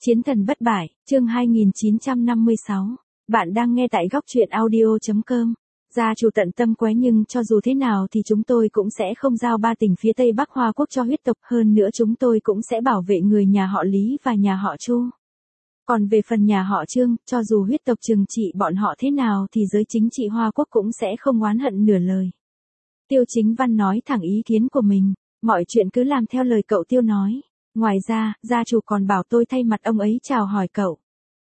Chiến thần bất bại, chương 2956. Bạn đang nghe tại góc truyện audio.com. Gia chủ tận tâm quá nhưng cho dù thế nào thì chúng tôi cũng sẽ không giao ba tỉnh phía Tây Bắc Hoa Quốc cho huyết tộc, hơn nữa chúng tôi cũng sẽ bảo vệ người nhà họ Lý và nhà họ Chu. Còn về phần nhà họ Trương, cho dù huyết tộc trừng trị bọn họ thế nào thì giới chính trị Hoa Quốc cũng sẽ không oán hận nửa lời. Tiêu Chính Văn nói thẳng ý kiến của mình, mọi chuyện cứ làm theo lời cậu Tiêu nói. Ngoài ra, gia chủ còn bảo tôi thay mặt ông ấy chào hỏi cậu.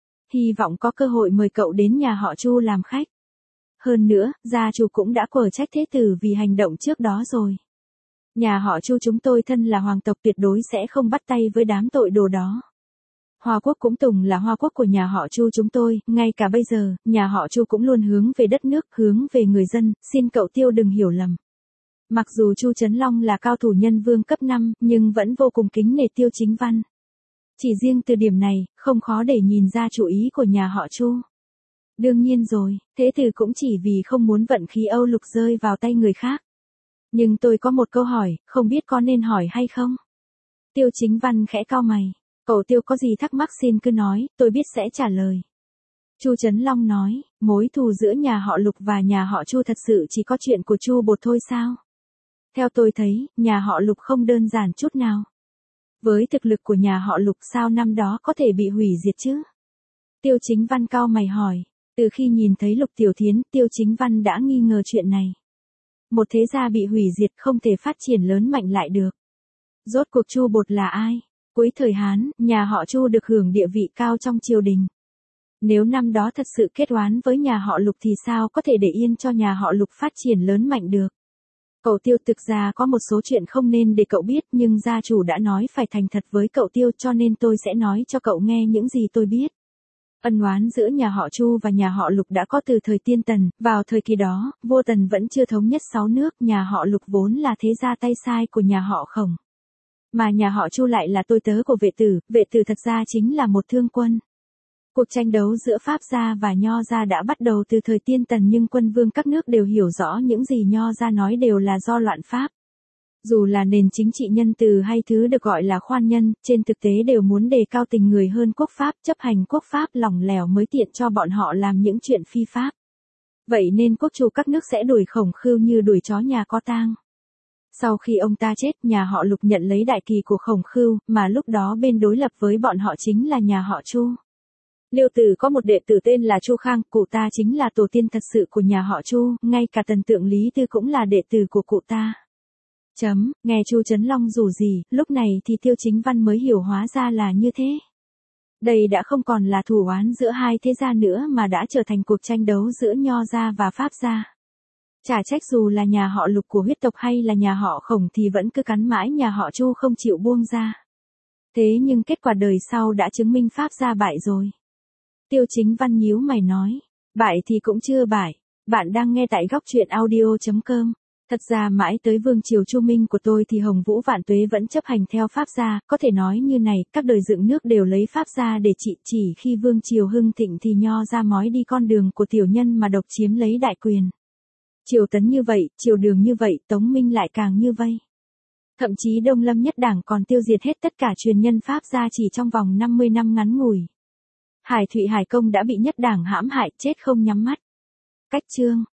Hy vọng có cơ hội mời cậu đến nhà họ Chu làm khách. Hơn nữa, gia chủ cũng đã quở trách thế tử vì hành động trước đó rồi. Nhà họ Chu chúng tôi thân là hoàng tộc tuyệt đối sẽ không bắt tay với đám tội đồ đó. Hoa Quốc cũng từng là Hoa Quốc của nhà họ Chu chúng tôi, ngay cả bây giờ, nhà họ Chu cũng luôn hướng về đất nước, hướng về người dân, xin cậu Tiêu đừng hiểu lầm. Mặc dù Chu Trấn Long là cao thủ nhân vương cấp 5, nhưng vẫn vô cùng kính nể Tiêu Chính Văn. Chỉ riêng từ điểm này, không khó để nhìn ra chủ ý của nhà họ Chu. Đương nhiên rồi, thế tử cũng chỉ vì không muốn vận khí Âu Lục rơi vào tay người khác. Nhưng tôi có một câu hỏi, không biết có nên hỏi hay không? Tiêu Chính Văn khẽ cau mày. Cậu Tiêu có gì thắc mắc xin cứ nói, tôi biết sẽ trả lời. Chu Trấn Long nói, mối thù giữa nhà họ Lục và nhà họ Chu thật sự chỉ có chuyện của Chu Bột thôi sao? Theo tôi thấy, nhà họ Lục không đơn giản chút nào. Với thực lực của nhà họ Lục sao năm đó có thể bị hủy diệt chứ? Tiêu Chính Văn cau mày hỏi, từ khi nhìn thấy Lục Tiểu Thiến, Tiêu Chính Văn đã nghi ngờ chuyện này. Một thế gia bị hủy diệt không thể phát triển lớn mạnh lại được. Rốt cuộc Chu Bột là ai? Cuối thời Hán, nhà họ Chu được hưởng địa vị cao trong triều đình. Nếu năm đó thật sự kết oán với nhà họ Lục thì sao có thể để yên cho nhà họ Lục phát triển lớn mạnh được? Cậu Tiêu thực ra có một số chuyện không nên để cậu biết nhưng gia chủ đã nói phải thành thật với cậu Tiêu cho nên tôi sẽ nói cho cậu nghe những gì tôi biết. Ân oán giữa nhà họ Chu và nhà họ Lục đã có từ thời Tiên Tần, vào thời kỳ đó, vua Tần vẫn chưa thống nhất 6 nước, nhà họ Lục vốn là thế gia tay sai của nhà họ Khổng. Mà nhà họ Chu lại là tôi tớ của vệ tử thật ra chính là một thương quân. Cuộc tranh đấu giữa Pháp gia và Nho gia đã bắt đầu từ thời Tiên Tần nhưng quân vương các nước đều hiểu rõ những gì Nho gia nói đều là do loạn Pháp. Dù là nền chính trị nhân từ hay thứ được gọi là khoan nhân, trên thực tế đều muốn đề cao tình người hơn quốc pháp, chấp hành quốc pháp lỏng lẻo mới tiện cho bọn họ làm những chuyện phi pháp. Vậy nên quốc chủ các nước sẽ đuổi Khổng Khưu như đuổi chó nhà có tang. Sau khi ông ta chết, nhà họ Lục nhận lấy đại kỳ của Khổng Khưu, mà lúc đó bên đối lập với bọn họ chính là nhà họ Chu. Liêu Tử có một đệ tử tên là Chu Khang, cụ ta chính là tổ tiên thật sự của nhà họ Chu, ngay cả Tần Tượng Lý Tư cũng là đệ tử của cụ ta. Nghe Chu Trấn Long rủ gì, lúc này thì Tiêu Chính Văn mới hiểu hóa ra là như thế. Đây đã không còn là thù oán giữa hai thế gia nữa mà đã trở thành cuộc tranh đấu giữa Nho gia và Pháp gia. Chả trách dù là nhà họ Lục của huyết tộc hay là nhà họ Khổng thì vẫn cứ cắn mãi nhà họ Chu không chịu buông ra. Thế nhưng kết quả đời sau đã chứng minh Pháp gia bại rồi. Tiêu Chính Văn nhíu mày nói, bại thì cũng chưa bại, bạn đang nghe tại góc truyện audio.com. Thật ra mãi tới vương triều Chu Minh của tôi thì Hồng Vũ Vạn Tuế vẫn chấp hành theo Pháp gia, có thể nói như này, các đời dựng nước đều lấy Pháp gia để trị, chỉ khi vương triều hưng thịnh thì Nho gia mói đi con đường của tiểu nhân mà độc chiếm lấy đại quyền. Triều Tấn như vậy, triều Đường như vậy, Tống Minh lại càng như vây. Thậm chí Đông Lâm Nhất Đảng còn tiêu diệt hết tất cả truyền nhân Pháp gia chỉ trong vòng 50 năm ngắn ngủi. Hải Thụy Hải Công đã bị Nhất Đảng hãm hại chết không nhắm mắt. Cách chương